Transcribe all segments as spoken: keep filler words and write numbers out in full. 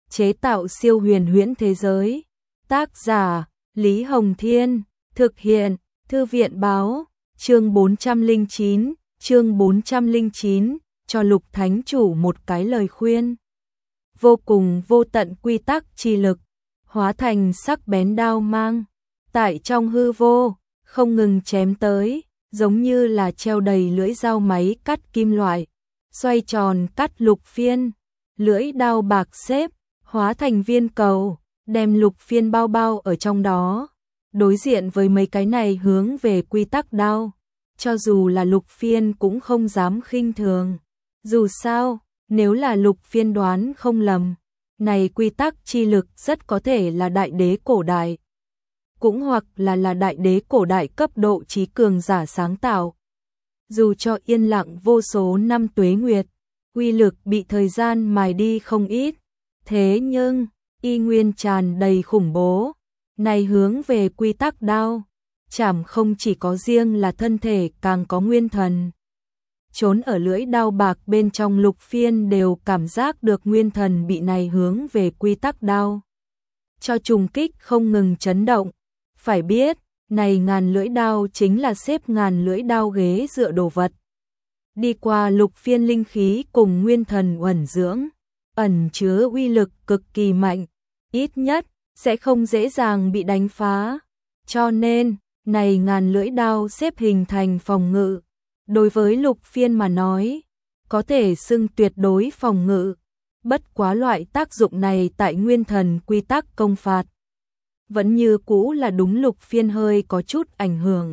chế tạo siêu huyền huyễn thế giới. Tác giả Lý Hồng Thiên, thực hiện Thư viện Báo. Chương bốn trăm lẻ chín, chương bốn trăm lẻ chín, cho Lục Thánh Chủ một cái lời khuyên. Vô cùng vô tận quy tắc chi lực, hóa thành sắc bén đao mang, tại trong hư vô, không ngừng chém tới, giống như là treo đầy lưỡi dao máy cắt kim loại, xoay tròn cắt Lục Phiên. Lưỡi đao bạc xếp, hóa thành viên cầu, đem Lục Phiên bao bao ở trong đó. Đối diện với mấy cái này hướng về quy tắc đao, cho dù là Lục Phiên cũng không dám khinh thường. Dù sao, nếu là Lục Phiên đoán không lầm, này quy tắc chi lực rất có thể là đại đế cổ đại, cũng hoặc là là đại đế cổ đại cấp độ trí cường giả sáng tạo. Dù cho yên lặng vô số năm tuế nguyệt, uy lực bị thời gian mài đi không ít, thế nhưng y nguyên tràn đầy khủng bố. Này hướng về quy tắc đao, chảm không chỉ có riêng là thân thể, càng có nguyên thần. Trốn ở lưỡi đao bạc bên trong Lục Phiên đều cảm giác được nguyên thần bị này hướng về quy tắc đao cho trùng kích không ngừng chấn động. Phải biết, này ngàn lưỡi đao chính là xếp ngàn lưỡi đao ghế dựa đồ vật. Đi qua Lục Phiên linh khí cùng nguyên thần uẩn dưỡng, ẩn chứa uy lực cực kỳ mạnh, ít nhất sẽ không dễ dàng bị đánh phá. Cho nên, này ngàn lưỡi đao xếp hình thành phòng ngự. Đối với Lục Phiên mà nói, có thể xưng tuyệt đối phòng ngự. Bất quá loại tác dụng này tại nguyên thần quy tắc công phạt, vẫn như cũ là đúng Lục Phiên hơi có chút ảnh hưởng.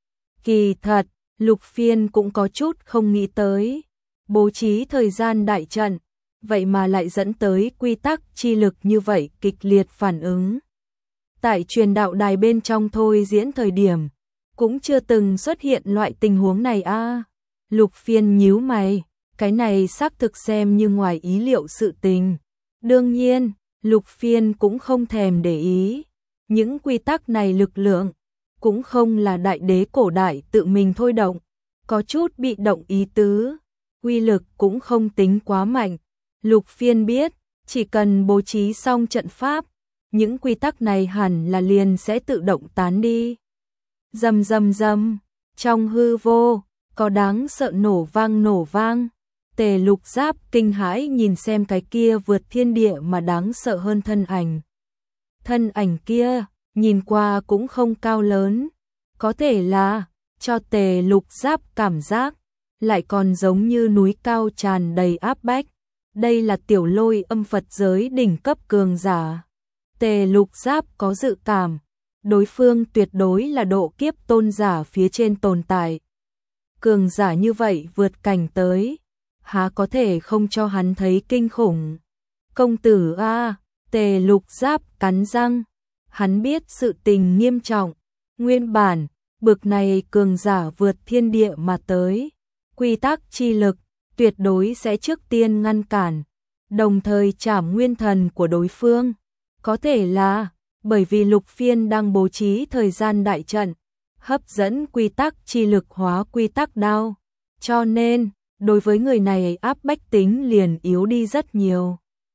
Kỳ thật, Lục Phiên cũng có chút không nghĩ tới, bố trí thời gian đại trận, vậy mà lại dẫn tới quy tắc chi lực như vậy kịch liệt phản ứng. Tại truyền đạo đài bên trong thôi diễn thời điểm, cũng chưa từng xuất hiện loại tình huống này a. À, Lục Phiên nhíu mày, cái này xác thực xem như ngoài ý liệu sự tình. Đương nhiên, Lục Phiên cũng không thèm để ý, những quy tắc này lực lượng cũng không là đại đế cổ đại tự mình thôi động, có chút bị động ý tứ, uy lực cũng không tính quá mạnh. Lục Phiên biết, chỉ cần bố trí xong trận pháp, những quy tắc này hẳn là liền sẽ tự động tán đi. Rầm rầm rầm, trong hư vô, có đáng sợ nổ vang nổ vang. Tề Lục Giáp kinh hãi nhìn xem cái kia vượt thiên địa mà đáng sợ hơn thân ảnh. Thân ảnh kia, nhìn qua cũng không cao lớn, có thể là, cho Tề Lục Giáp cảm giác, lại còn giống như núi cao tràn đầy áp bách. Đây là Tiểu Lôi âm Phật giới đỉnh cấp cường giả. Tề Lục Giáp có dự cảm, đối phương tuyệt đối là độ kiếp tôn giả phía trên tồn tại. Cường giả như vậy vượt cảnh tới, há có thể không cho hắn thấy kinh khủng. Công tử a, Tề Lục Giáp cắn răng, hắn biết sự tình nghiêm trọng, nguyên bản, bực này cường giả vượt thiên địa mà tới, quy tắc chi lực tuyệt đối sẽ trước tiên ngăn cản, đồng thời chảm nguyên thần của đối phương. Có thể là bởi vì Lục Phiên đang bố trí thời gian đại trận, hấp dẫn quy tắc chi lực hóa quy tắc đao, cho nên đối với người này áp bách tính liền yếu đi rất nhiều.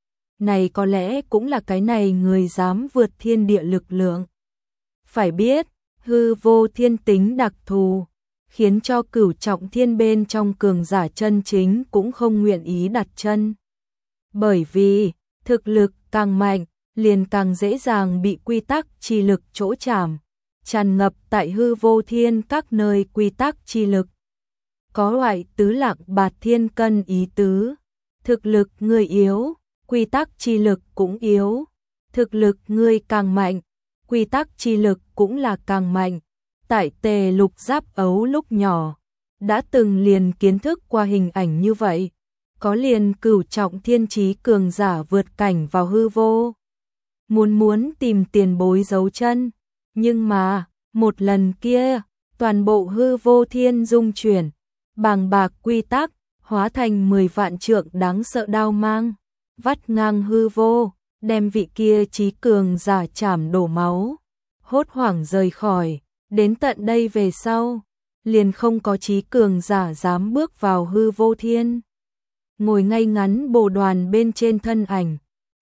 Này có lẽ cũng là cái này người dám vượt thiên địa lực lượng. Phải biết, hư vô thiên tính đặc thù, khiến cho cửu trọng thiên bên trong cường giả chân chính cũng không nguyện ý đặt chân. Bởi vì, thực lực càng mạnh, liền càng dễ dàng bị quy tắc chi lực chỗ chạm, tràn ngập tại hư vô thiên các nơi quy tắc chi lực. Có loại tứ lạng bạt thiên cân ý tứ, thực lực người yếu, quy tắc chi lực cũng yếu, thực lực người càng mạnh, quy tắc chi lực cũng là càng mạnh. Tại Tề Lục Giáp ấu lúc nhỏ, đã từng liền kiến thức qua hình ảnh như vậy, có liền cửu trọng thiên trí cường giả vượt cảnh vào hư vô. Muốn muốn tìm tiền bối dấu chân, nhưng mà, một lần kia, toàn bộ hư vô thiên dung chuyển, bàng bạc quy tắc, hóa thành mười vạn trượng đáng sợ đao mang, vắt ngang hư vô, đem vị kia trí cường giả chảm đổ máu, hốt hoảng rời khỏi. Đến tận đây về sau, liền không có trí cường giả dám bước vào hư vô thiên. Ngồi ngay ngắn bồ đoàn bên trên thân ảnh,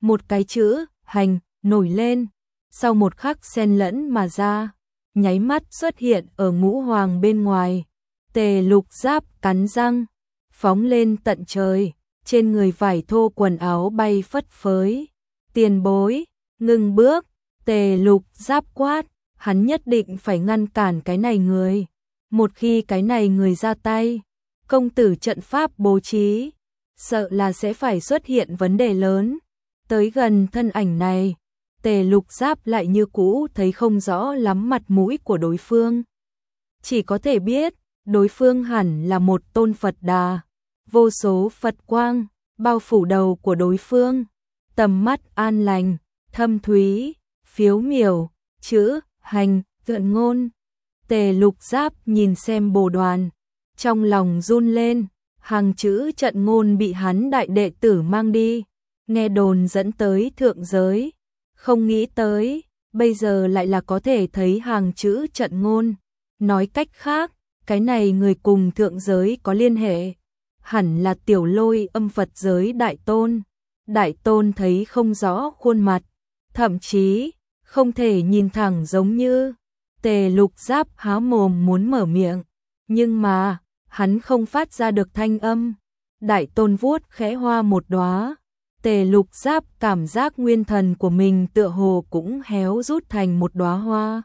một cái chữ hành nổi lên, sau một khắc xen lẫn mà ra, nháy mắt xuất hiện ở ngũ hoàng bên ngoài. Tề Lục Giáp cắn răng, phóng lên tận trời, trên người vải thô quần áo bay phất phới. Tiền bối, ngừng bước, Tề Lục Giáp quát, hắn nhất định phải ngăn cản cái này người. Một khi cái này người ra tay, công tử trận pháp bố trí, sợ là sẽ phải xuất hiện vấn đề lớn. Tới gần thân ảnh này, Tề Lục Giáp lại như cũ thấy không rõ lắm mặt mũi của đối phương. Chỉ có thể biết, đối phương hẳn là một tôn Phật Đà, vô số Phật quang, bao phủ đầu của đối phương. Tầm mắt an lành, thâm thúy, phiếu miểu, chữ, hành, gợn ngôn. Tề Lục Giáp nhìn xem bồ đoàn, trong lòng run lên, hàng chữ trận ngôn bị hắn đại đệ tử mang đi, nghe đồn dẫn tới thượng giới. Không nghĩ tới, bây giờ lại là có thể thấy hàng chữ trận ngôn. Nói cách khác, cái này người cùng thượng giới có liên hệ, hẳn là Tiểu Lôi Âm Phật giới đại tôn. Đại tôn thấy không rõ khuôn mặt, thậm chí không thể nhìn thẳng giống như. Tề Lục Giáp há mồm muốn mở miệng, nhưng mà hắn không phát ra được thanh âm. Đại tôn vuốt khẽ hoa một đóa, Tề Lục Giáp cảm giác nguyên thần của mình tựa hồ cũng héo rút thành một đóa hoa.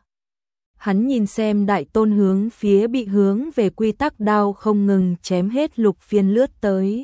Hắn nhìn xem đại tôn hướng phía bị hướng về quy tắc đao không ngừng chém hết Lục Phiên lướt tới.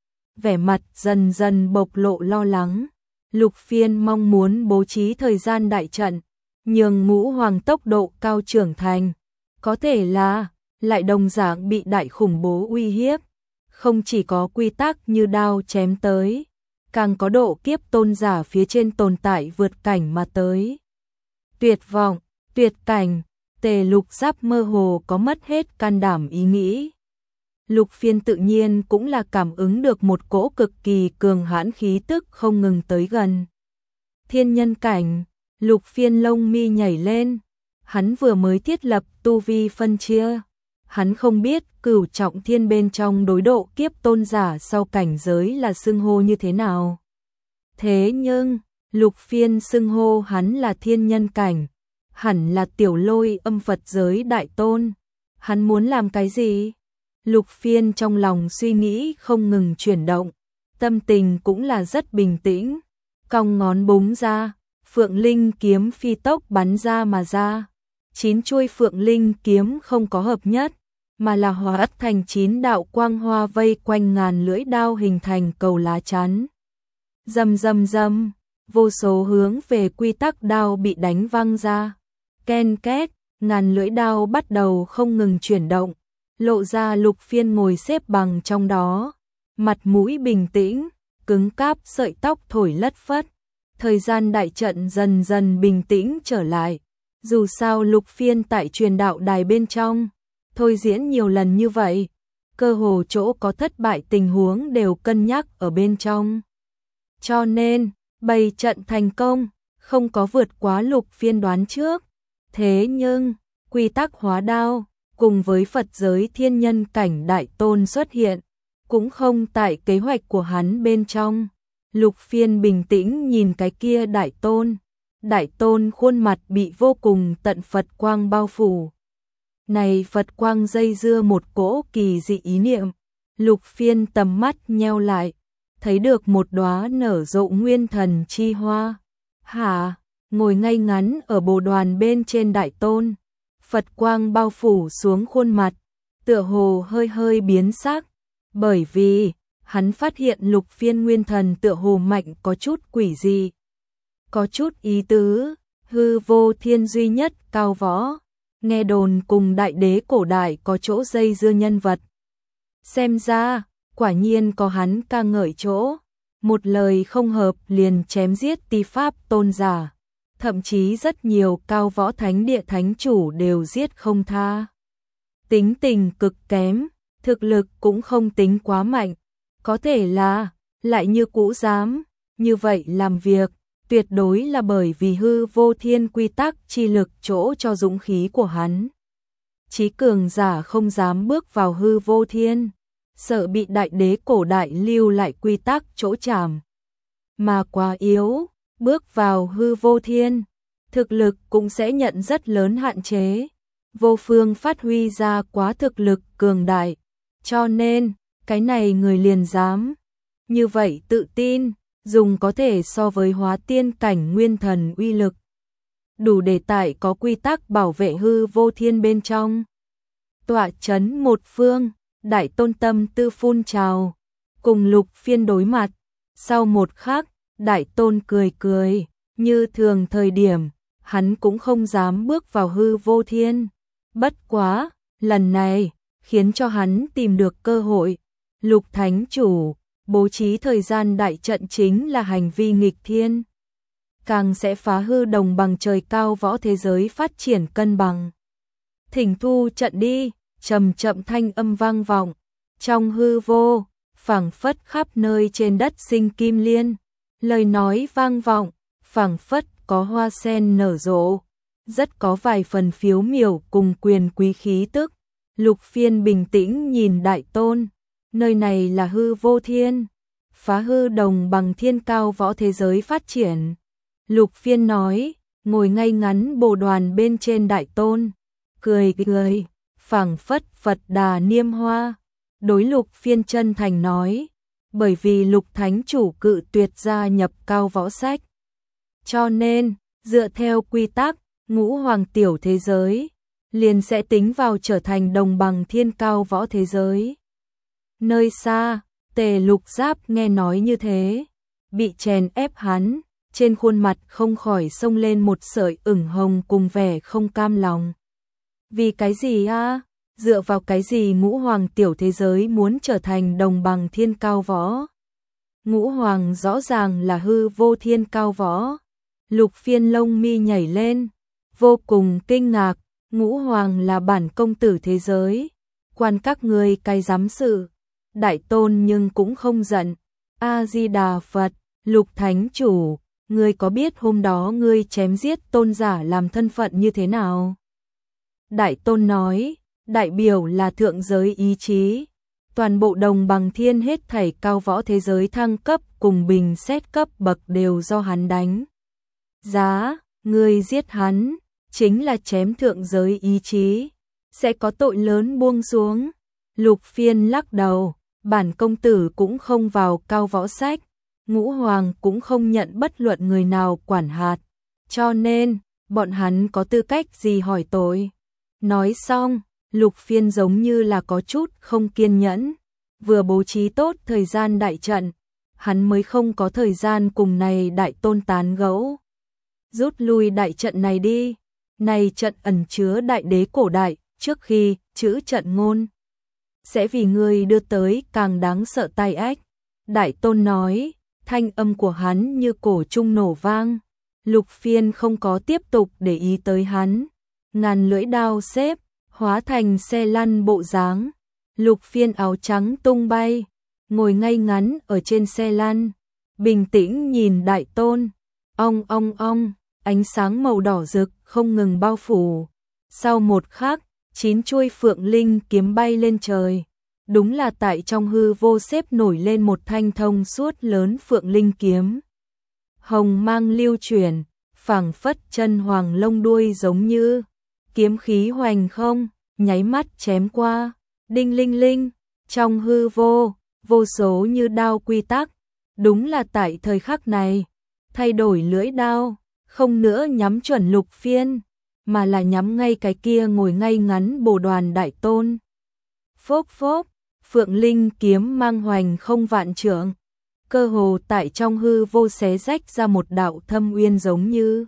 Vẻ mặt dần dần bộc lộ lo lắng. Lục Phiên mong muốn bố trí thời gian đại trận, nhường ngũ hoàng tốc độ cao trưởng thành. Có thể là lại đồng dạng bị đại khủng bố uy hiếp. Không chỉ có quy tắc như đao chém tới, càng có độ kiếp tôn giả phía trên tồn tại vượt cảnh mà tới. Tuyệt vọng, tuyệt cảnh, Tề Lục Giáp mơ hồ có mất hết can đảm ý nghĩ. Lục Phiên tự nhiên cũng là cảm ứng được một cỗ cực kỳ cường hãn khí tức không ngừng tới gần. Thiên nhân cảnh, Lục Phiên lông mi nhảy lên, hắn vừa mới thiết lập tu vi phân chia. Hắn không biết cửu trọng thiên bên trong đối độ kiếp tôn giả sau cảnh giới là xưng hô như thế nào. Thế nhưng, Lục Phiên xưng hô hắn là thiên nhân cảnh, hẳn là Tiểu Lôi Âm Phật giới đại tôn. Hắn muốn làm cái gì? Lục Phiên trong lòng suy nghĩ không ngừng chuyển động, tâm tình cũng là rất bình tĩnh. Cong ngón búng ra, Phượng Linh kiếm phi tốc bắn ra mà ra. Chín chuôi Phượng Linh kiếm không có hợp nhất, mà là hóa thành chín đạo quang hoa vây quanh ngàn lưỡi đao hình thành cầu lá chắn. Rầm rầm rầm, vô số hướng về quy tắc đao bị đánh văng ra. Ken két, ngàn lưỡi đao bắt đầu không ngừng chuyển động, lộ ra Lục Phiên ngồi xếp bằng trong đó, mặt mũi bình tĩnh, cứng cáp sợi tóc thổi lất phất. Thời gian đại trận dần dần bình tĩnh trở lại. Dù sao Lục Phiên tại truyền đạo đài bên trong thôi diễn nhiều lần như vậy, cơ hồ chỗ có thất bại tình huống đều cân nhắc ở bên trong. Cho nên, bày trận thành công, không có vượt quá Lục Phiên đoán trước. Thế nhưng, quy tắc hóa đao, cùng với Phật giới thiên nhân cảnh đại tôn xuất hiện, cũng không tại kế hoạch của hắn bên trong. Lục Phiên bình tĩnh nhìn cái kia đại tôn. Đại tôn khuôn mặt bị vô cùng tận Phật quang bao phủ. Này Phật quang dây dưa một cỗ kỳ dị ý niệm. Lục Phiên tầm mắt nheo lại, thấy được một đóa nở rộ nguyên thần chi hoa. Hả, ngồi ngay ngắn ở bồ đoàn bên trên đại tôn. Phật quang bao phủ xuống khuôn mặt, tựa hồ hơi hơi biến sắc. Bởi vì, hắn phát hiện Lục Phiên nguyên thần tựa hồ mạnh có chút quỷ dị. Có chút ý tứ, hư vô thiên duy nhất cao võ, nghe đồn cùng đại đế cổ đại có chỗ dây dưa nhân vật. Xem ra, quả nhiên có hắn ca ngợi chỗ, một lời không hợp liền chém giết ti pháp tôn giả, thậm chí rất nhiều cao võ thánh địa thánh chủ đều giết không tha. Tính tình cực kém, thực lực cũng không tính quá mạnh, có thể là, lại như cũ dám, như vậy làm việc. Tuyệt đối là bởi vì hư vô thiên quy tắc chi lực chỗ cho dũng khí của hắn. Chí cường giả không dám bước vào hư vô thiên, sợ bị đại đế cổ đại lưu lại quy tắc chỗ chàm. mà quá yếu, bước vào hư vô thiên, thực lực cũng sẽ nhận rất lớn hạn chế. Vô phương phát huy ra quá thực lực cường đại, cho nên, cái này người liền dám. Như vậy tự tin, dùng có thể so với hóa tiên cảnh nguyên thần uy lực. Đủ để tại có quy tắc bảo vệ hư vô thiên bên trong. Tọa chấn một phương, Đại Tôn tâm tư phun trào, cùng Lục Phiên đối mặt. Sau một khắc, Đại Tôn cười cười, như thường thời điểm, hắn cũng không dám bước vào hư vô thiên. Bất quá, lần này, khiến cho hắn tìm được cơ hội. Lục Thánh Chủ, bố trí thời gian đại trận chính là hành vi nghịch thiên. Càng sẽ phá hư đồng bằng trời cao võ thế giới phát triển cân bằng. Thỉnh thu trận đi, trầm chậm thanh âm vang vọng. Trong hư vô, phảng phất khắp nơi trên đất sinh kim liên. Lời nói vang vọng, phảng phất có hoa sen nở rộ. Rất có vài phần phiếu miểu cùng quyền quý khí tức. Lục Phiên bình tĩnh nhìn Đại Tôn. Nơi này là hư vô thiên. Phá hư đồng bằng thiên cao võ thế giới phát triển. Lục Phiên nói, ngồi ngay ngắn bồ đoàn bên trên Đại Tôn. Cười cười, phảng phất Phật Đà Niêm Hoa. Đối Lục Phiên chân thành nói, bởi vì Lục Thánh Chủ cự tuyệt gia nhập cao võ sách. Cho nên, dựa theo quy tắc, ngũ hoàng tiểu thế giới, liền sẽ tính vào trở thành đồng bằng thiên cao võ thế giới. Nơi xa, Tề Lục Giáp nghe nói như thế, bị chèn ép hắn, trên khuôn mặt không khỏi xông lên một sợi ửng hồng cùng vẻ không cam lòng. Vì cái gì a? Dựa vào cái gì ngũ hoàng tiểu thế giới muốn trở thành đồng bằng thiên cao võ? Ngũ hoàng rõ ràng là hư vô thiên cao võ. Lục Phiên lông mi nhảy lên, vô cùng kinh ngạc, ngũ hoàng là bản công tử thế giới, quan các ngươi cái giám sự. Đại Tôn nhưng cũng không giận. A Di Đà Phật, Lục Thánh Chủ, ngươi có biết hôm đó ngươi chém giết tôn giả làm thân phận như thế nào? Đại Tôn nói, đại biểu là thượng giới ý chí, toàn bộ đồng bằng thiên hết thảy cao võ thế giới thăng cấp cùng bình xét cấp bậc đều do hắn đánh. Giá, ngươi giết hắn, chính là chém thượng giới ý chí, sẽ có tội lớn buông xuống. Lục Phiên lắc đầu, bản công tử cũng không vào cao võ sách, ngũ hoàng cũng không nhận bất luận người nào quản hạt, cho nên, bọn hắn có tư cách gì hỏi tội. Nói xong, Lục Phiên giống như là có chút không kiên nhẫn, vừa bố trí tốt thời gian đại trận, hắn mới không có thời gian cùng này Đại Tôn tán gẫu. Rút lui đại trận này đi, này trận ẩn chứa đại đế cổ đại, trước khi chữ trận ngôn sẽ vì ngươi đưa tới càng đáng sợ tai ách. Đại Tôn nói, thanh âm của hắn như cổ trung nổ vang. Lục Phiên không có tiếp tục để ý tới hắn, ngàn lưỡi đao xếp, hóa thành xe lăn bộ dáng. Lục Phiên áo trắng tung bay, ngồi ngay ngắn ở trên xe lăn, bình tĩnh nhìn Đại Tôn. Ong ong ong, ánh sáng màu đỏ rực không ngừng bao phủ. Sau một khắc, chín chuôi phượng linh kiếm bay lên trời. Đúng là tại trong hư vô xếp nổi lên một thanh thông suốt lớn phượng linh kiếm. Hồng mang lưu chuyển, phảng phất chân hoàng lông đuôi giống như kiếm khí hoành không, nháy mắt chém qua. Đinh linh linh, trong hư vô, vô số như đao quy tắc. Đúng là tại thời khắc này, thay đổi lưỡi đao, không nữa nhắm chuẩn Lục Phiên, mà là nhắm ngay cái kia ngồi ngay ngắn bồ đoàn Đại Tôn. Phốc phốc, phượng linh kiếm mang hoành không vạn trượng, cơ hồ tại trong hư vô xé rách ra một đạo thâm uyên giống như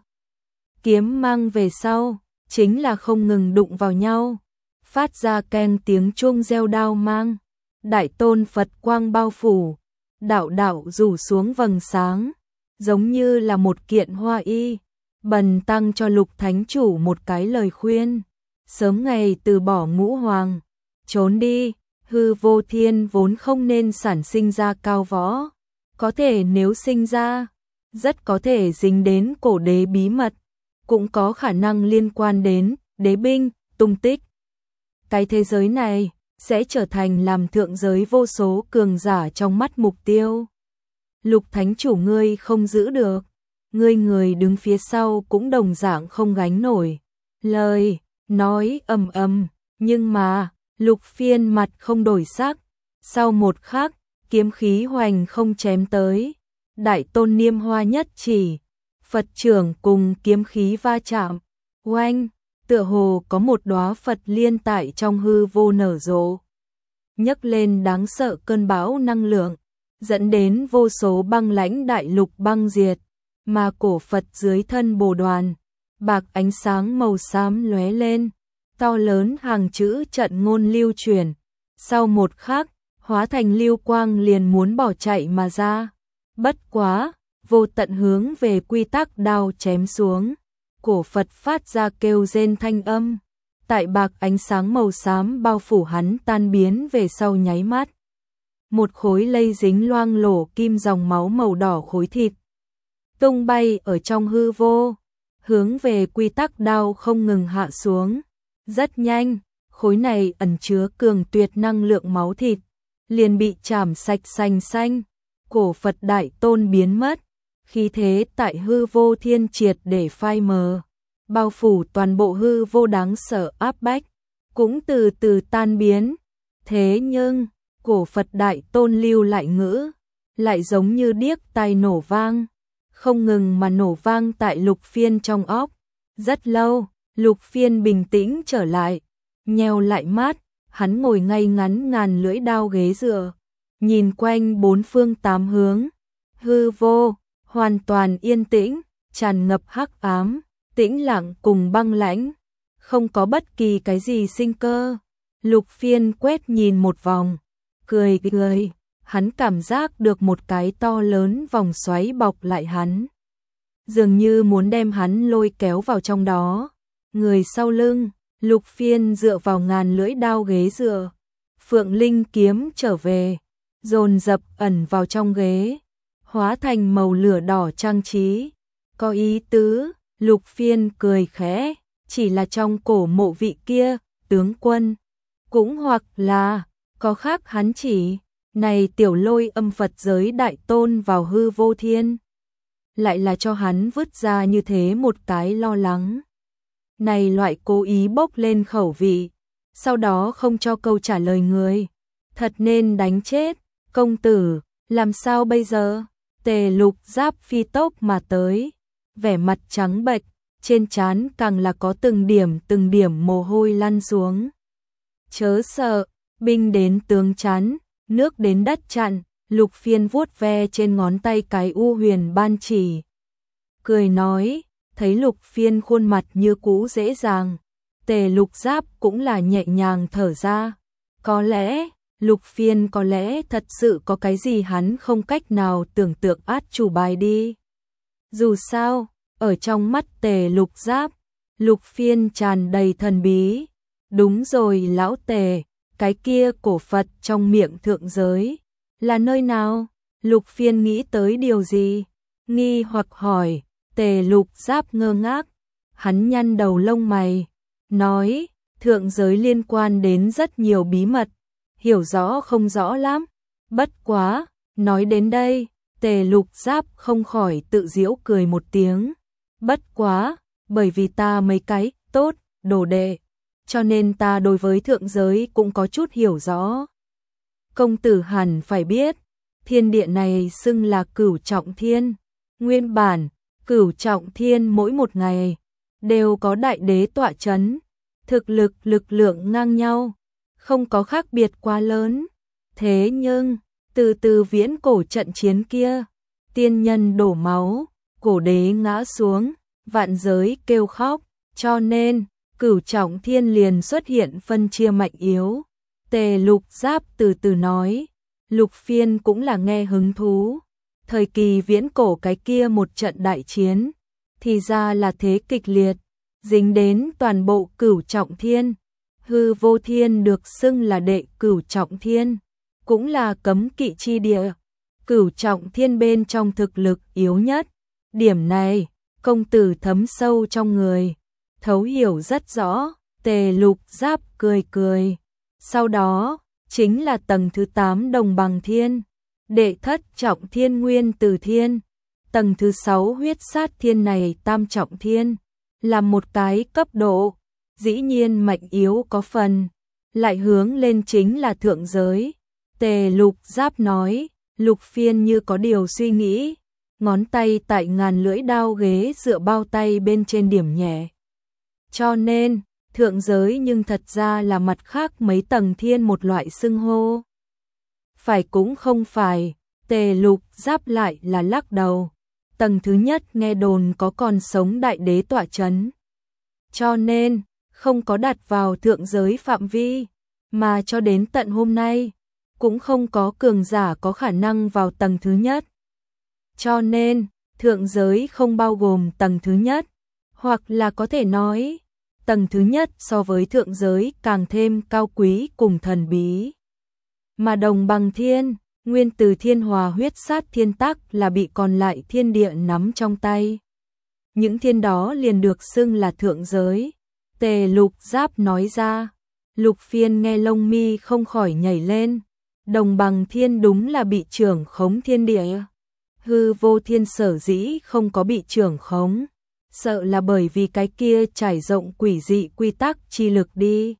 kiếm mang về sau, chính là không ngừng đụng vào nhau, phát ra keng tiếng chuông reo đao mang. Đại Tôn Phật quang bao phủ, đạo đạo rủ xuống vầng sáng, giống như là một kiện hoa y, bần tăng cho Lục Thánh Chủ một cái lời khuyên, sớm ngày từ bỏ ngũ hoàng, trốn đi. Hư vô thiên vốn không nên sản sinh ra cao võ, có thể nếu sinh ra, rất có thể dính đến cổ đế bí mật, cũng có khả năng liên quan đến đế binh, tung tích. Cái thế giới này sẽ trở thành làm thượng giới vô số cường giả trong mắt mục tiêu. Lục thánh chủ ngươi không giữ được, ngươi người đứng phía sau cũng đồng dạng không gánh nổi. Lời nói ầm ầm, nhưng mà, Lục Phiên mặt không đổi sắc, sau một khắc, kiếm khí hoành không chém tới. Đại tôn niêm hoa nhất chỉ, Phật trưởng cùng kiếm khí va chạm, oanh, tựa hồ có một đóa Phật liên tại trong hư vô nở rộ, nhấc lên đáng sợ cơn bão năng lượng, dẫn đến vô số băng lãnh đại lục băng diệt, mà cổ Phật dưới thân bồ đoàn, bạc ánh sáng màu xám lóe lên, to lớn hàng chữ trận ngôn lưu truyền, sau một khắc, hóa thành lưu quang liền muốn bỏ chạy mà ra. Bất quá, vô tận hướng về quy tắc đao chém xuống, cổ Phật phát ra kêu rên thanh âm, tại bạc ánh sáng màu xám bao phủ hắn tan biến về sau nháy mắt. Một khối lây dính loang lổ kim dòng máu màu đỏ khối thịt, tung bay ở trong hư vô, hướng về quy tắc đao không ngừng hạ xuống. Rất nhanh, khối này ẩn chứa cường tuyệt năng lượng máu thịt, liền bị chảm sạch sành xanh. Cổ Phật đại tôn biến mất, khí thế tại hư vô thiên triệt để phai mờ, bao phủ toàn bộ hư vô đáng sợ áp bách, cũng từ từ tan biến. Thế nhưng, cổ Phật đại tôn lưu lại ngữ, lại giống như điếc tai nổ vang, không ngừng mà nổ vang tại Lục Phiên trong óc. Rất lâu, Lục Phiên bình tĩnh trở lại, nheo lại mắt, hắn ngồi ngay ngắn ngàn lưỡi đao ghế dựa, nhìn quanh bốn phương tám hướng, hư vô, hoàn toàn yên tĩnh, tràn ngập hắc ám, tĩnh lặng cùng băng lãnh, không có bất kỳ cái gì sinh cơ. Lục Phiên quét nhìn một vòng, cười cười, hắn cảm giác được một cái to lớn vòng xoáy bọc lại hắn, dường như muốn đem hắn lôi kéo vào trong đó. Người sau lưng, Lục Phiên dựa vào ngàn lưỡi đao ghế dựa, Phượng Linh kiếm trở về, dồn dập ẩn vào trong ghế, hóa thành màu lửa đỏ trang trí. Có ý tứ, Lục Phiên cười khẽ, chỉ là trong cổ mộ vị kia, tướng quân, cũng hoặc là, có khác hắn chỉ, này tiểu lôi âm Phật giới đại tôn vào hư vô thiên, lại là cho hắn vứt ra như thế một cái lo lắng. Này loại cố ý bốc lên khẩu vị, sau đó không cho câu trả lời người, thật nên đánh chết. Công tử, làm sao bây giờ? Tề Lục Giáp phi tốc mà tới, vẻ mặt trắng bệch, trên trán càng là có từng điểm từng điểm mồ hôi lăn xuống. Chớ sợ, binh đến tướng chắn, nước đến đất chặn. Lục Phiên vuốt ve trên ngón tay cái u huyền ban chỉ, cười nói, thấy Lục Phiên khuôn mặt như cũ dễ dàng, Tề Lục Giáp cũng là nhẹ nhàng thở ra. Có lẽ, Lục Phiên có lẽ thật sự có cái gì hắn không cách nào tưởng tượng át chủ bài đi. Dù sao, ở trong mắt Tề Lục Giáp, Lục Phiên tràn đầy thần bí. Đúng rồi lão Tề, cái kia cổ Phật trong miệng thượng giới, là nơi nào? Lục Phiên nghĩ tới điều gì? Nghi hoặc hỏi. Tề Lục Giáp ngơ ngác, hắn nhăn đầu lông mày, nói, thượng giới liên quan đến rất nhiều bí mật, hiểu rõ không rõ lắm. Bất quá, nói đến đây, Tề Lục Giáp không khỏi tự giễu cười một tiếng. Bất quá, bởi vì ta mấy cái tốt đồ đệ, cho nên ta đối với thượng giới cũng có chút hiểu rõ. Công tử hẳn phải biết, thiên địa này xưng là Cửu Trọng Thiên, nguyên bản Cửu Trọng Thiên mỗi một ngày đều có đại đế tọa chấn, thực lực lực lượng ngang nhau, không có khác biệt quá lớn. Thế nhưng, từ từ viễn cổ trận chiến kia, tiên nhân đổ máu, cổ đế ngã xuống, vạn giới kêu khóc, cho nên Cửu Trọng Thiên liền xuất hiện phân chia mạnh yếu. Tề Lục Giáp từ từ nói, Lục Phiên cũng là nghe hứng thú. Thời kỳ viễn cổ cái kia một trận đại chiến, thì ra là thế kịch liệt, dính đến toàn bộ Cửu Trọng Thiên. Hư vô thiên được xưng là đệ Cửu Trọng Thiên, cũng là cấm kỵ chi địa. Cửu Trọng Thiên bên trong thực lực yếu nhất. Điểm này, công tử thấm sâu trong người, thấu hiểu rất rõ. Tề Lục Giáp cười cười. Sau đó, chính là tầng thứ tám Đồng Bằng Thiên. Đệ thất trọng thiên nguyên từ thiên. Tầng thứ sáu huyết sát thiên này tam trọng thiên, là một cái cấp độ, dĩ nhiên mạnh yếu có phần, lại hướng lên chính là thượng giới. Tề Lục Giáp nói, Lục Phiên như có điều suy nghĩ, ngón tay tại ngàn lưỡi đao ghế dựa bao tay bên trên điểm nhẹ. Cho nên, thượng giới nhưng thật ra là mặt khác mấy tầng thiên một loại xưng hô. Phải cũng không phải, Tề Lục Giáp lại là lắc đầu. Tầng thứ nhất nghe đồn có còn sống đại đế tọa chấn. Cho nên, không có đặt vào thượng giới phạm vi, mà cho đến tận hôm nay, cũng không có cường giả có khả năng vào tầng thứ nhất. Cho nên, thượng giới không bao gồm tầng thứ nhất, hoặc là có thể nói, tầng thứ nhất so với thượng giới càng thêm cao quý cùng thần bí. Mà đồng bằng thiên, nguyên từ thiên hòa huyết sát thiên tắc là bị còn lại thiên địa nắm trong tay. Những thiên đó liền được xưng là thượng giới. Tề Lục Giáp nói ra, Lục Phiên nghe lông mi không khỏi nhảy lên. Đồng bằng thiên đúng là bị trưởng khống thiên địa. Hư vô thiên sở dĩ không có bị trưởng khống, sợ là bởi vì cái kia trải rộng quỷ dị quy tắc chi lực đi.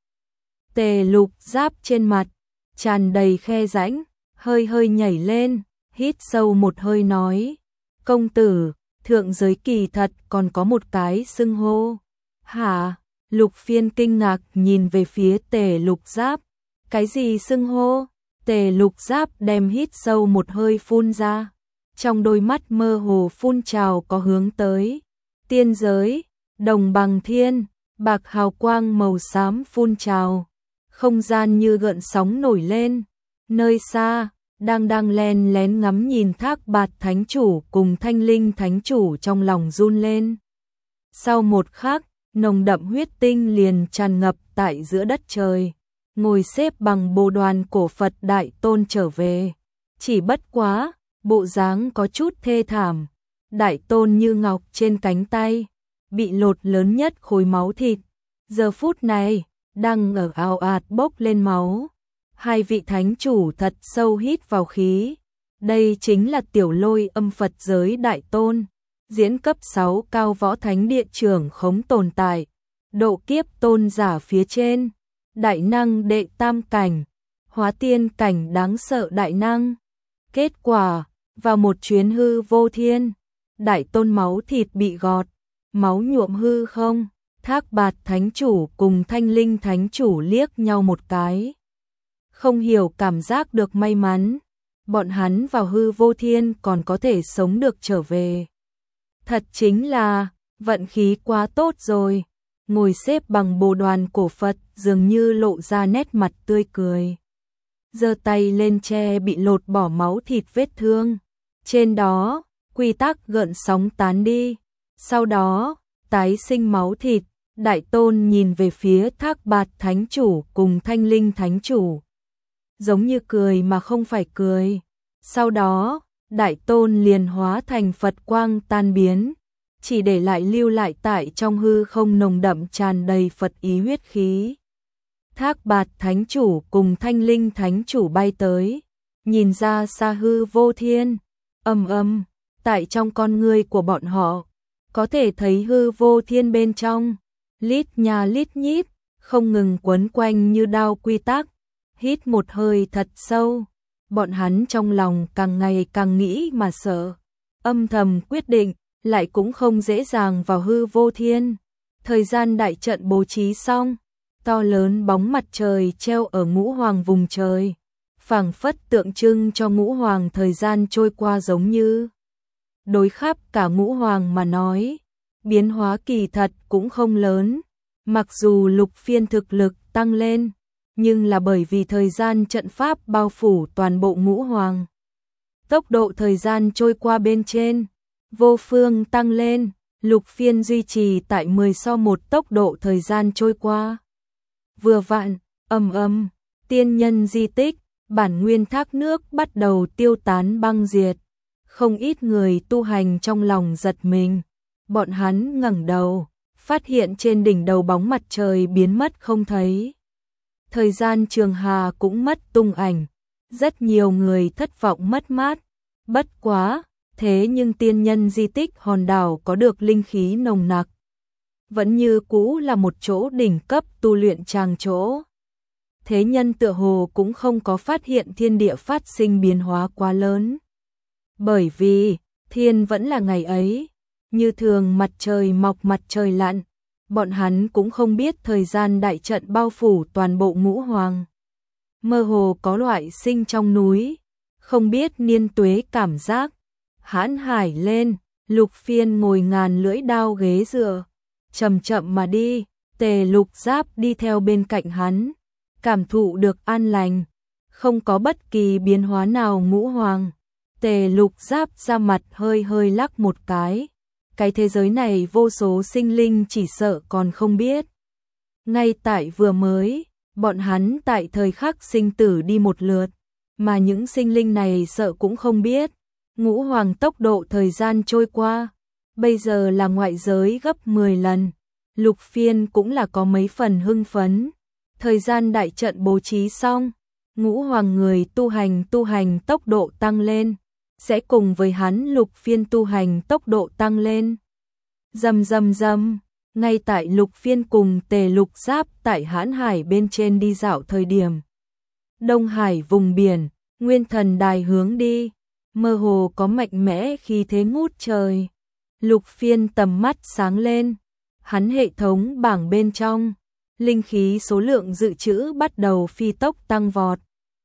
Tề Lục Giáp trên mặt tràn đầy khe rãnh, hơi hơi nhảy lên, hít sâu một hơi nói, công tử, thượng giới kỳ thật còn có một cái xưng hô. Hả? Lục Phiên kinh ngạc nhìn về phía Tề Lục Giáp. Cái gì xưng hô? Tề Lục Giáp đem hít sâu một hơi phun ra. Trong đôi mắt mơ hồ phun trào có hướng tới. Tiên giới, đồng bằng thiên, bạc hào quang màu xám phun trào. Không gian như gợn sóng nổi lên. Nơi xa, đang đang len lén ngắm nhìn Thác Bạt Thánh Chủ cùng Thanh Linh Thánh Chủ trong lòng run lên. Sau một khắc, nồng đậm huyết tinh liền tràn ngập tại giữa đất trời. Ngồi xếp bằng bồ đoàn cổ Phật Đại Tôn trở về. Chỉ bất quá, bộ dáng có chút thê thảm. Đại Tôn như ngọc trên cánh tay, bị lột lớn nhất khối máu thịt. Giờ phút này, đang ở ào ạt bốc lên máu. Hai vị thánh chủ thật sâu hít vào khí. Đây chính là tiểu lôi âm Phật giới Đại Tôn, diễn cấp sáu cao võ thánh địa trưởng khống tồn tại, độ kiếp tôn giả phía trên, đại năng đệ tam cảnh, hóa tiên cảnh đáng sợ đại năng. Kết quả, vào một chuyến hư vô thiên, Đại Tôn máu thịt bị gọt, máu nhuộm hư không. Thác Bạt Thánh Chủ cùng Thanh Linh Thánh Chủ liếc nhau một cái, không hiểu cảm giác được may mắn, bọn hắn vào hư vô thiên còn có thể sống được trở về. Thật chính là, vận khí quá tốt rồi. Ngồi xếp bằng bồ đoàn cổ Phật dường như lộ ra nét mặt tươi cười. Giơ tay lên che bị lột bỏ máu thịt vết thương. Trên đó, quy tắc gợn sóng tán đi. Sau đó, tái sinh máu thịt. Đại Tôn nhìn về phía Thác Bạt Thánh Chủ cùng Thanh Linh Thánh Chủ, giống như cười mà không phải cười. Sau đó, Đại Tôn liền hóa thành Phật quang tan biến, chỉ để lại lưu lại tại trong hư không nồng đậm tràn đầy Phật ý huyết khí. Thác Bạt Thánh Chủ cùng Thanh Linh Thánh Chủ bay tới, nhìn ra xa hư vô thiên, ầm ầm, tại trong con ngươi của bọn họ, có thể thấy hư vô thiên bên trong, lít nhà lít nhít, không ngừng quấn quanh như đao quy tắc. Hít một hơi thật sâu, bọn hắn trong lòng càng ngày càng nghĩ mà sợ, âm thầm quyết định, lại cũng không dễ dàng vào hư vô thiên. Thời gian đại trận bố trí xong, to lớn bóng mặt trời treo ở ngũ hoàng vùng trời, phảng phất tượng trưng cho ngũ hoàng thời gian trôi qua giống như. Đối khắp cả ngũ hoàng mà nói, biến hóa kỳ thật cũng không lớn, mặc dù Lục Phiên thực lực tăng lên, nhưng là bởi vì thời gian trận pháp bao phủ toàn bộ ngũ hoàng. Tốc độ thời gian trôi qua bên trên, vô phương tăng lên, Lục Phiên duy trì tại mười so một tốc độ thời gian trôi qua. Vừa vặn, ầm ầm, tiên nhân di tích, bản nguyên thác nước bắt đầu tiêu tán băng diệt. Không ít người tu hành trong lòng giật mình, bọn hắn ngẩng đầu, phát hiện trên đỉnh đầu bóng mặt trời biến mất không thấy. Thời gian trường hà cũng mất tung ảnh, Rất nhiều người thất vọng mất mát, bất quá, thế nhưng tiên nhân di tích hòn đảo có được linh khí nồng nặc. Vẫn như cũ là một chỗ đỉnh cấp tu luyện tràng chỗ. Thế nhân tựa hồ cũng không có phát hiện thiên địa phát sinh biến hóa quá lớn. Bởi vì, thiên vẫn là ngày ấy, như thường mặt trời mọc mặt trời lặn, bọn hắn cũng không biết thời gian đại trận bao phủ toàn bộ ngũ hoàng. Mơ hồ có loại sinh trong núi, không biết niên tuế cảm giác. Hãn hải lên, Lục Phiên ngồi ngàn lưỡi đao ghế dựa, chậm chậm mà đi, Tề Lục Giáp đi theo bên cạnh hắn, cảm thụ được an lành, không có bất kỳ biến hóa nào ngũ hoàng. Tề Lục Giáp ra mặt hơi hơi lắc một cái, cái thế giới này vô số sinh linh chỉ sợ còn không biết. Ngay tại vừa mới, bọn hắn tại thời khắc sinh tử đi một lượt, mà những sinh linh này sợ cũng không biết. Ngũ hoàng tốc độ thời gian trôi qua, bây giờ là ngoại giới gấp mười lần. Lục Phiên cũng là có mấy phần hưng phấn. Thời gian đại trận bố trí xong, ngũ hoàng người tu hành tu hành tốc độ tăng lên, sẽ cùng với hắn Lục Phiên tu hành tốc độ tăng lên. Rầm rầm rầm, ngay tại Lục Phiên cùng Tề Lục Giáp tại Hãn Hải bên trên đi dạo thời điểm. Đông Hải vùng biển, Nguyên Thần Đài hướng đi, mơ hồ có mạnh mẽ khí thế ngút trời. Lục Phiên tầm mắt sáng lên, hắn hệ thống bảng bên trong, linh khí số lượng dự trữ bắt đầu phi tốc tăng vọt.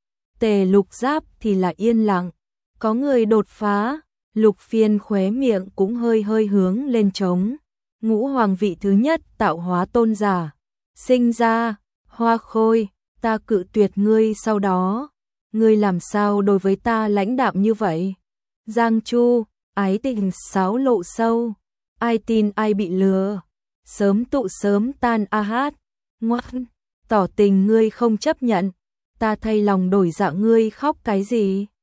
Tề Lục Giáp thì là yên lặng, có người đột phá, Lục Phiên khóe miệng cũng hơi hơi hướng lên trống. Ngũ hoàng vị thứ nhất tạo hóa tôn giả, sinh ra, Hoa Khôi, ta cự tuyệt ngươi sau đó. Ngươi làm sao đối với ta lãnh đạm như vậy? Giang Chu, ái tình sáo lộ sâu, ai tin ai bị lừa, sớm tụ sớm tan a hát, ngoan, tỏ tình ngươi không chấp nhận, ta thay lòng đổi dạ ngươi khóc cái gì?